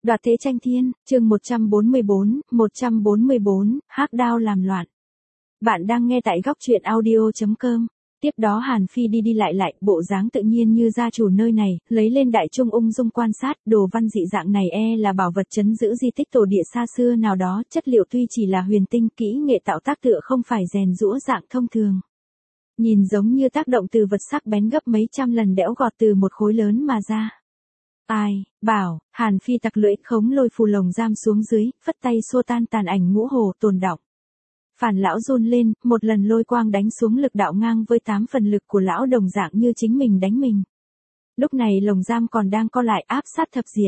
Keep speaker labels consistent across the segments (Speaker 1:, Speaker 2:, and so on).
Speaker 1: Đoạt thế tranh thiên, chương 144, hắc đao làm loạn. Bạn đang nghe tại góc truyện audio.com. Tiếp đó Hàn Phi đi đi lại, bộ dáng tự nhiên như gia chủ nơi này, lấy lên đại trung ung dung quan sát, đồ văn dị dạng này là bảo vật trấn giữ di tích tổ địa xa xưa nào đó, chất liệu tuy chỉ là huyền tinh, kỹ nghệ tạo tác tựa không phải rèn giũa dạng thông thường. Nhìn giống như tác động từ vật sắc bén gấp mấy trăm lần đẽo gọt từ một khối lớn mà ra. Ai, bảo, Hàn Phi tặc lưỡi khống lôi phù lồng giam xuống dưới, phất tay xua tan tàn ảnh ngũ hồ tồn đọng. Phản lão run lên, một lần lôi quang đánh xuống lực đạo ngang với 8 phần lực của lão đồng dạng như chính mình đánh mình. Lúc này lồng giam còn đang co lại áp sát thập diện.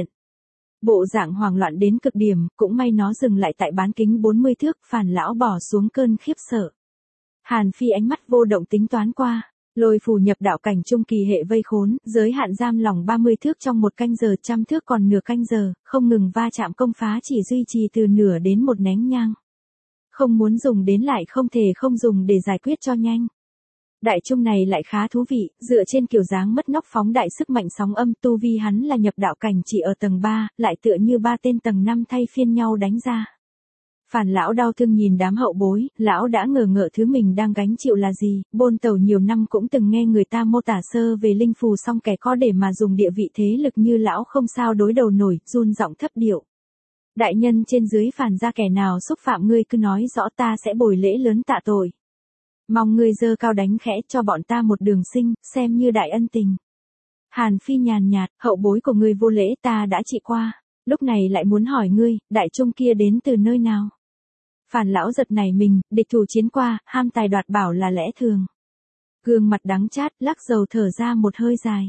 Speaker 1: Bộ dạng hoảng loạn đến cực điểm, cũng may nó dừng lại tại bán kính 40 thước, phản lão bỏ xuống cơn khiếp sợ. Hàn Phi ánh mắt vô động tính toán qua. Lôi phù nhập đạo cảnh trung kỳ hệ vây khốn, giới hạn giam lỏng 30 thước trong 1 canh giờ, 100 thước còn nửa canh giờ, không ngừng va chạm công phá chỉ duy trì từ nửa đến 1 nén nhang. Không muốn dùng đến lại không thể không dùng để giải quyết cho nhanh. Đại trung này lại khá thú vị, dựa trên kiểu dáng mất nóc phóng đại sức mạnh sóng âm, tu vi hắn là nhập đạo cảnh chỉ ở tầng 3, lại tựa như 3 tên tầng 5 thay phiên nhau đánh ra. Phản lão đau thương nhìn đám hậu bối, lão đã ngờ ngợ thứ mình đang gánh chịu là gì, bôn tàu nhiều năm cũng từng nghe người ta mô tả sơ về linh phù, song kẻ có để mà dùng địa vị thế lực như lão không sao đối đầu nổi, run giọng thấp điệu. Đại nhân trên dưới phản ra kẻ nào xúc phạm ngươi cứ nói rõ, ta sẽ bồi lễ lớn tạ tội. Mong ngươi giơ cao đánh khẽ cho bọn ta một đường sinh, xem như đại ân tình. Hàn Phi nhàn nhạt, hậu bối của ngươi vô lễ ta đã trị qua, lúc này lại muốn hỏi ngươi, đại trung kia đến từ nơi nào? Phản lão giật nảy mình, địch thủ chiến qua, ham tài đoạt bảo là lẽ thường. Gương mặt đắng chát, lắc dầu thở ra một hơi dài.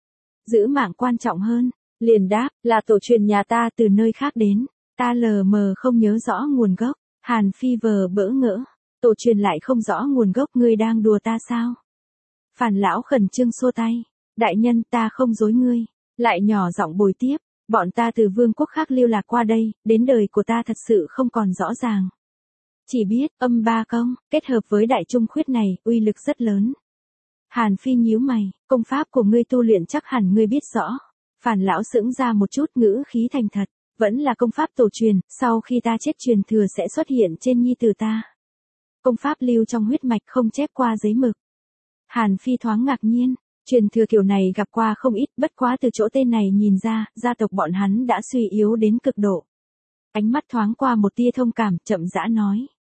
Speaker 1: Giữ mạng quan trọng hơn, liền đáp, là tổ truyền nhà ta từ nơi khác đến, ta lờ mờ không nhớ rõ nguồn gốc. Hàn Phi vờ bỡ ngỡ, tổ truyền lại không rõ nguồn gốc, ngươi đang đùa ta sao? Phản lão khẩn trương xua tay, đại nhân ta không dối ngươi, lại nhỏ giọng bồi tiếp, bọn ta từ vương quốc khác lưu lạc qua đây, đến đời của ta thật sự không còn rõ ràng. Chỉ biết, âm ba công, kết hợp với đại trung khuyết này, uy lực rất lớn. Hàn Phi nhíu mày, công pháp của ngươi tu luyện chắc hẳn ngươi biết rõ. Phản lão sững ra một chút, ngữ khí thành thật, vẫn là công pháp tổ truyền, sau khi ta chết truyền thừa sẽ xuất hiện trên nhi tử ta. Công pháp lưu trong huyết mạch không chép qua giấy mực. Hàn Phi thoáng ngạc nhiên, truyền thừa kiểu này gặp qua không ít, bất quá từ chỗ tên này nhìn ra, gia tộc bọn hắn đã suy yếu đến cực độ. Ánh mắt thoáng qua một tia thông cảm, chậm rãi nói.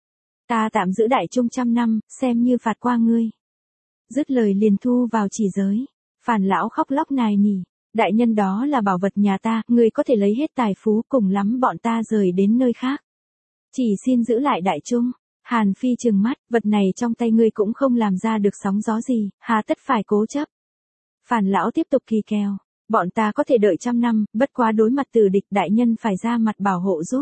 Speaker 1: Ta tạm giữ đại trung 100 năm, xem như phạt qua ngươi. Dứt lời liền thu vào chỉ giới. Phản lão khóc lóc nài nỉ. Đại nhân đó là bảo vật nhà ta, ngươi có thể lấy hết tài phú, cùng lắm bọn ta rời đến nơi khác. Chỉ xin giữ lại đại trung. Hàn Phi trừng mắt, vật này trong tay ngươi cũng không làm ra được sóng gió gì, hà tất phải cố chấp. Phản lão tiếp tục kỳ kèo. Bọn ta có thể đợi 100 năm, bất quá đối mặt tử địch đại nhân phải ra mặt bảo hộ giúp.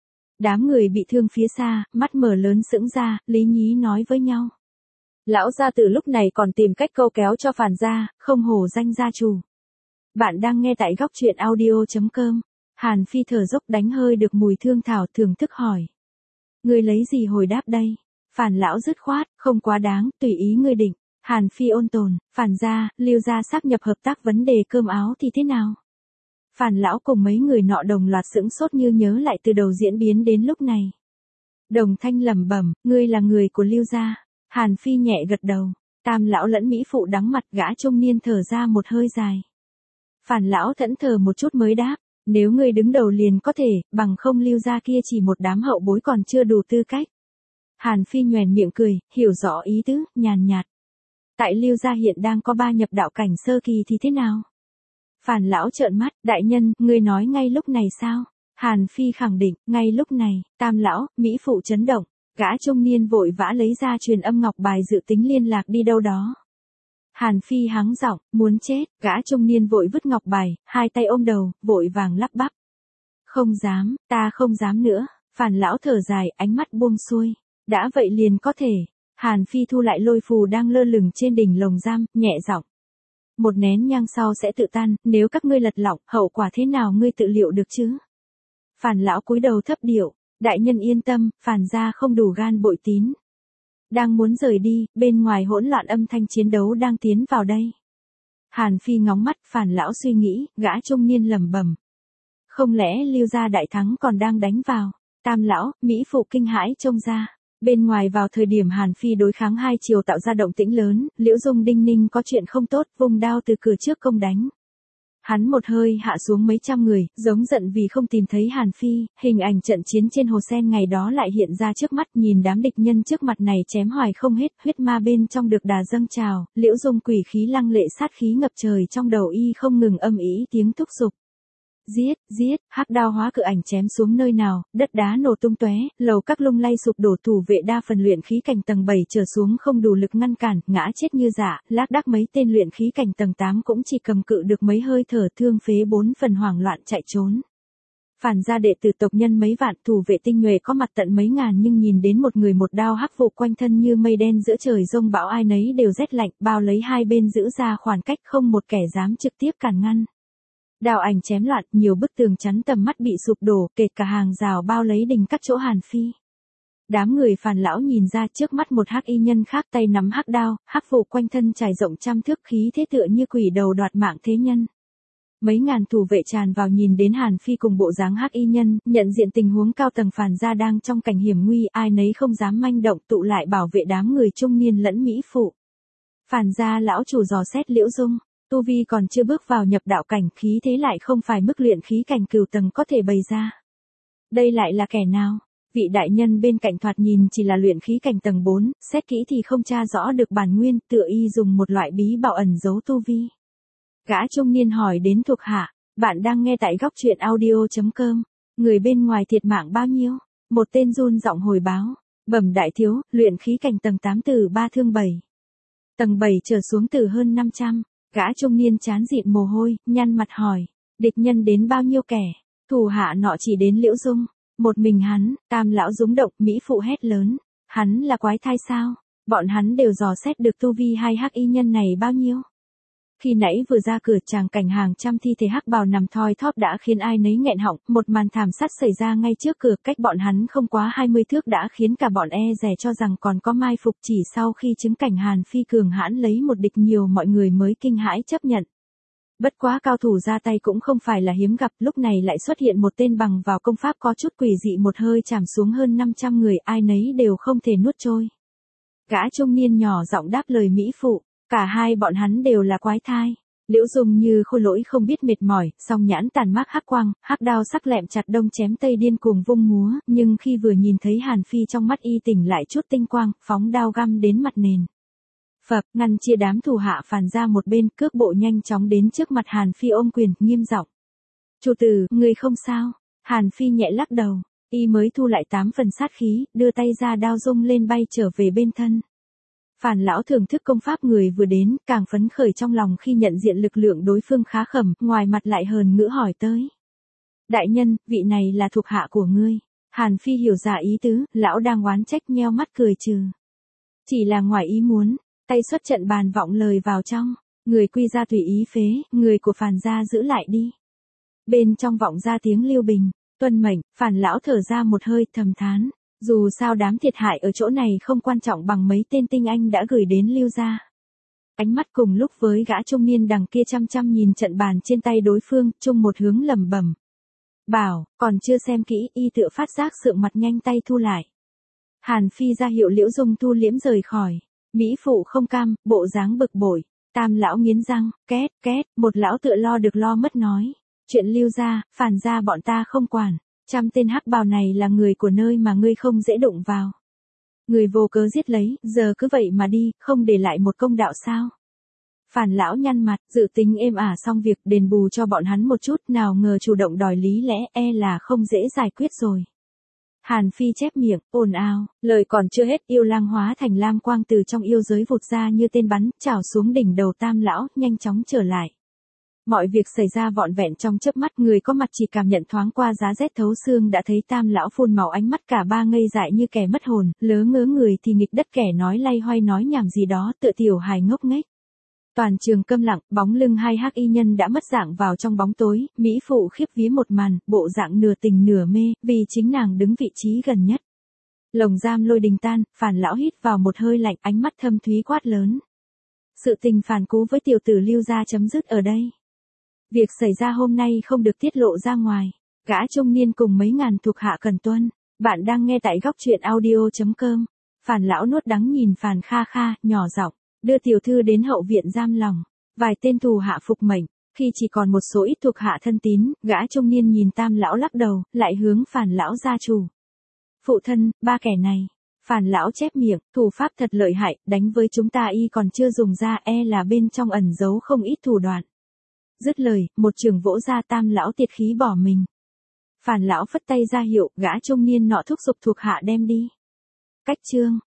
Speaker 1: Đám người bị thương phía xa, mắt mở lớn sững ra, lý nhí nói với nhau. Lão gia từ lúc này còn tìm cách câu kéo cho Phản gia, không hổ danh gia chủ. Bạn đang nghe tại góc truyện audio.com. Hàn Phi thở dốc đánh hơi được mùi thương thảo, thưởng thức hỏi. Ngươi lấy gì hồi đáp đây? Phản lão dứt khoát, không quá đáng, tùy ý ngươi định. Hàn Phi ôn tồn, Phản gia, Lưu gia sáp nhập hợp tác vấn đề cơm áo thì thế nào? Phản lão cùng mấy người nọ đồng loạt sững sốt như nhớ lại từ đầu diễn biến đến lúc này. Đồng thanh lẩm bẩm, ngươi là người của Lưu gia. Hàn Phi nhẹ gật đầu. Tam lão lẫn mỹ phụ đắng mặt, gã trung niên thở ra một hơi dài. Phản lão thẫn thờ một chút mới đáp, nếu ngươi đứng đầu liền có thể, bằng không Lưu gia kia chỉ một đám hậu bối còn chưa đủ tư cách. Hàn Phi nhoẻn miệng cười, hiểu rõ ý tứ, nhàn nhạt. Tại Lưu gia hiện đang có 3 nhập đạo cảnh sơ kỳ thì thế nào? Phản lão trợn mắt, đại nhân, ngươi nói ngay lúc này sao? Hàn Phi khẳng định, ngay lúc này. Tam lão, mỹ phụ chấn động, gã trung niên vội vã lấy ra truyền âm ngọc bài dự tính liên lạc đi đâu đó. Hàn Phi hắng giọng, muốn chết, gã trung niên vội vứt ngọc bài, hai tay ôm đầu, vội vàng lắp bắp. Không dám, ta không dám nữa. Phản lão thở dài, ánh mắt buông xuôi. Đã vậy liền có thể. Hàn Phi thu lại lôi phù đang lơ lửng trên đỉnh lồng giam, nhẹ giọng. Một nén nhang sau sẽ tự tan, nếu các ngươi lật lọng, hậu quả thế nào ngươi tự liệu được chứ? Phản lão cúi đầu thấp điệu, đại nhân yên tâm, Phản gia không đủ gan bội tín. Đang muốn rời đi, bên ngoài hỗn loạn âm thanh chiến đấu đang tiến vào đây. Hàn Phi ngóng mắt, Phản lão suy nghĩ, gã trung niên lẩm bẩm. Không lẽ Lưu gia đại thắng còn đang đánh vào? Tam lão, Mỹ phụ kinh hãi trông ra. Bên ngoài vào thời điểm Hàn Phi đối kháng hai chiều tạo ra động tĩnh lớn, Liễu Dung đinh ninh có chuyện không tốt, vùng đao từ cửa trước công đánh. Hắn một hơi hạ xuống mấy trăm người, giống giận vì không tìm thấy Hàn Phi, hình ảnh trận chiến trên hồ sen ngày đó lại hiện ra trước mắt, nhìn đám địch nhân trước mặt này chém hoài không hết, huyết ma bên trong được đà dâng trào, Liễu Dung quỷ khí lăng lệ sát khí ngập trời trong đầu y không ngừng âm ý tiếng thúc giục. Giết, giết, hắc đao hóa cự ảnh chém xuống nơi nào, đất đá nổ tung tóe, lầu các lung lay sụp đổ, thủ vệ đa phần luyện khí cảnh tầng 7 trở xuống không đủ lực ngăn cản, ngã chết như dạ, lác đác mấy tên luyện khí cảnh tầng 8 cũng chỉ cầm cự được mấy hơi thở, thương phế 4 phần, hoảng loạn chạy trốn. Phản gia đệ tử tộc nhân mấy vạn, thủ vệ tinh nhuệ có mặt tận mấy ngàn, nhưng nhìn đến một người một đao hắc vụ quanh thân như mây đen giữa trời giông bão, ai nấy đều rét lạnh, bao lấy hai bên giữ ra khoảng cách, không một kẻ dám trực tiếp cản ngăn. Đao ảnh chém loạn, nhiều bức tường chắn tầm mắt bị sụp đổ, kể cả hàng rào bao lấy đình cắt chỗ Hàn Phi. Đám người Phàn lão nhìn ra trước mắt một hắc y nhân khác tay nắm hắc đao, hắc vụ quanh thân trải rộng trăm thước, khí thế tựa như quỷ đầu đoạt mạng thế nhân. Mấy ngàn thủ vệ tràn vào nhìn đến Hàn Phi cùng bộ dáng hắc y nhân, nhận diện tình huống cao tầng Phàn gia đang trong cảnh hiểm nguy, ai nấy không dám manh động, tụ lại bảo vệ đám người trung niên lẫn mỹ phụ. Phàn gia lão chủ dò xét Liễu Dung. Tu vi còn chưa bước vào nhập đạo cảnh, khí thế lại không phải mức luyện khí cảnh cửu tầng có thể bày ra. Đây lại là kẻ nào? Vị đại nhân bên cạnh thoạt nhìn chỉ là luyện khí cảnh tầng 4, xét kỹ thì không tra rõ được bản nguyên, tựa y dùng một loại bí bảo ẩn giấu tu vi. Gã trung niên hỏi đến thuộc hạ, bạn đang nghe tại góc truyện audio.com, người bên ngoài thiệt mạng bao nhiêu? Một tên run giọng hồi báo, bẩm đại thiếu, luyện khí cảnh tầng 8 từ 3 thương 7. Tầng 7 trở xuống từ hơn 500. Gã trung niên chán dịn mồ hôi, nhăn mặt hỏi, địch nhân đến bao nhiêu kẻ? Thủ hạ nọ chỉ đến Liễu Dung, một mình hắn. Tam lão rúng động, mỹ phụ hét lớn, hắn là quái thai sao? Bọn hắn đều dò xét được tu vi hai hắc y nhân này bao nhiêu? Khi nãy vừa ra cửa, tràng cảnh hàng trăm thi thể hắc bào nằm thoi thóp đã khiến ai nấy nghẹn họng, một màn thảm sát xảy ra ngay trước cửa, cách bọn hắn không quá 20 thước đã khiến cả bọn e dè cho rằng còn có mai phục, chỉ sau khi chứng cảnh Hàn Phi cường hãn lấy một địch nhiều, mọi người mới kinh hãi chấp nhận. Bất quá cao thủ ra tay cũng không phải là hiếm gặp, lúc này lại xuất hiện một tên bằng vào công pháp có chút quỷ dị, một hơi chảm xuống hơn 500 người, ai nấy đều không thể nuốt trôi. Gã trung niên nhỏ giọng đáp lời mỹ phụ. Cả hai bọn hắn đều là quái thai. Liễu Dung như khôi lỗi không biết mệt mỏi, song nhãn tàn mác hắc quang, hắc đao sắc lẹm chặt đông chém tây điên cuồng vung múa, nhưng khi vừa nhìn thấy Hàn Phi trong mắt y tỉnh lại chút tinh quang, phóng đao găm đến mặt nền. Phập, ngăn chia đám thủ hạ Phàn ra một bên, cước bộ nhanh chóng đến trước mặt Hàn Phi ôm quyền, nghiêm giọng. Chủ tử, người không sao? Hàn Phi nhẹ lắc đầu, y mới thu lại 8 phần sát khí, đưa tay ra đao rung lên bay trở về bên thân. Phàn lão thưởng thức công pháp người vừa đến, càng phấn khởi trong lòng khi nhận diện lực lượng đối phương khá khẩm, ngoài mặt lại hờn ngữ hỏi tới. Đại nhân, vị này là thuộc hạ của ngươi. Hàn Phi hiểu ra ý tứ, lão đang oán trách nheo mắt cười trừ. Chỉ là ngoài ý muốn, tay xuất trận bàn vọng lời vào trong, người quy ra tùy ý phế, người của Phàn gia giữ lại đi. Bên trong vọng ra tiếng Lưu Bình, tuân mệnh, Phàn lão thở ra một hơi thầm thán. Dù sao đám thiệt hại ở chỗ này không quan trọng bằng mấy tên tinh anh đã gửi đến Lưu gia. Ánh mắt cùng lúc với gã trung niên đằng kia chăm chăm nhìn trận bàn trên tay đối phương, chung một hướng lẩm bẩm. Bảo, còn chưa xem kỹ, y tựa phát giác sượng mặt nhanh tay thu lại. Hàn Phi ra hiệu Liễu Dung thu liễm rời khỏi. Mỹ phụ không cam, bộ dáng bực bội. Tam lão nghiến răng, két, két, một lão tựa lo được lo mất nói. Chuyện Lưu gia, Phàn gia bọn ta không quản. 100 tên hắc bào này là người của nơi mà ngươi không dễ đụng vào. Người vô cớ giết lấy, giờ cứ vậy mà đi, không để lại một công đạo sao? Phàn lão nhăn mặt, dự tính êm ả xong việc, đền bù cho bọn hắn một chút, nào ngờ chủ động đòi lý lẽ, e là không dễ giải quyết rồi. Hàn Phi chép miệng, ồn ào, lời còn chưa hết, yêu lang hóa thành lam quang từ trong yêu giới vụt ra như tên bắn, chảo xuống đỉnh đầu Tam lão, nhanh chóng trở lại. Mọi việc xảy ra vọn vẹn trong chớp mắt, người có mặt chỉ cảm nhận thoáng qua giá rét thấu xương đã thấy Tam lão phun màu, ánh mắt cả ba ngây dại như kẻ mất hồn, lớ ngớ người thì nghịch đất, kẻ nói lay hoay nói nhảm gì đó, tựa tiểu hài ngốc nghếch. Toàn trường câm lặng, bóng lưng hai hắc y nhân đã mất dạng vào trong bóng tối, mỹ phụ khiếp vía một màn, bộ dạng nửa tình nửa mê, vì chính nàng đứng vị trí gần nhất. Lồng giam lôi đình tan, Phàn lão hít vào một hơi lạnh, ánh mắt thâm thúy quát lớn. Sự tình Phàn Cú với tiểu tử Lưu gia chấm dứt ở đây. Việc xảy ra hôm nay không được tiết lộ ra ngoài. Gã trung niên cùng mấy ngàn thuộc hạ cần tuân. Bạn đang nghe tại góc truyện audio.com. Phàn lão nuốt đắng nhìn Phàn Kha Kha, nhỏ giọng, đưa tiểu thư đến hậu viện giam lòng. Vài tên tù hạ phục mệnh, khi chỉ còn một số ít thuộc hạ thân tín, gã trung niên nhìn Tam lão lắc đầu, lại hướng Phàn lão gia chủ. Phụ thân, ba kẻ này. Phàn lão chép miệng, thủ pháp thật lợi hại, đánh với chúng ta y còn chưa dùng ra, là bên trong ẩn giấu không ít thủ đoạn. Dứt lời, một trường vỗ ra, Tam lão tiệt khí bỏ mình. Phàn lão phất tay ra hiệu, gã trung niên nọ thúc giục thuộc hạ đem đi. Cách chương